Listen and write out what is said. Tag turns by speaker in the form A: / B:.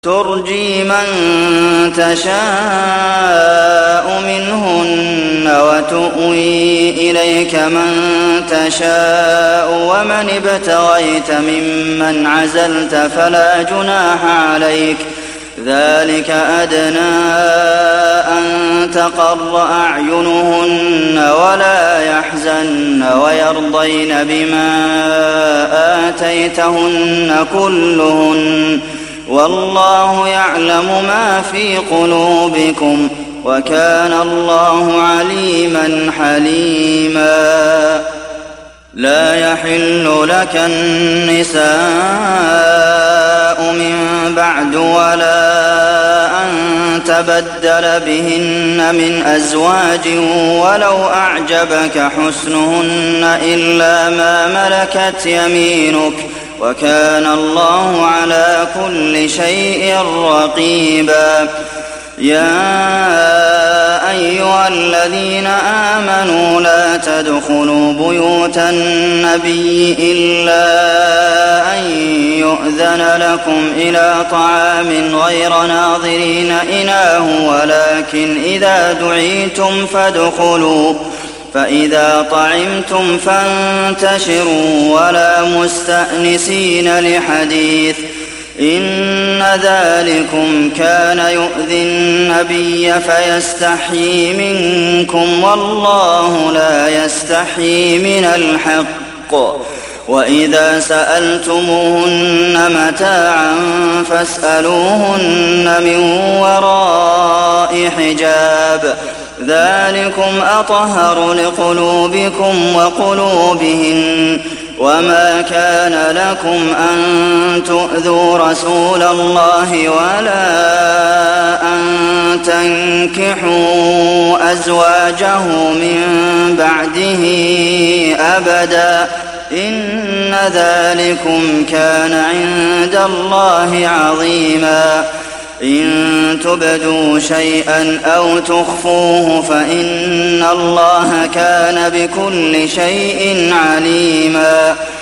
A: ترجي من تشاء منهن وتؤوي إليك من تشاء ومن ابتغيت ممن عزلت فلا جناح عليك ذلك أدنى أن تقر أعينهن ولا يحزن ويرضين بما آتيتهن كلهن والله يعلم ما في قلوبكم وكان الله عليما حليما لا يحل لك النساء من بعد ولا أن تبدل بهن من أزواج ولو أعجبك حسنهن إلا ما ملكت يمينك وكان الله على كل شيء رقيبا يا أيها الذين آمنوا لا تدخلوا بيوت النبي إلا أن يؤذن لكم إلى طعام غير ناظرين إناه ولكن إذا دعيتم فادخلوا فإذا طعمتم فانتشروا ولا مستأنسين لحديث إن ذلكم كان يؤذي النبي فيستحيي منكم والله لا يستحيي من الحق وإذا سألتموهن متاعا فاسألوهن من وراء حجاب ذلكم أطهر لقلوبكم وقلوبهن وما كان لكم أن تؤذوا رسول الله ولا أن تنكحوا أزواجه من بعده أبدا إن ذلكم كان عند الله عظيما إن تبدوا شيئا أو تخفوه فإن الله كان بكل شيء عليما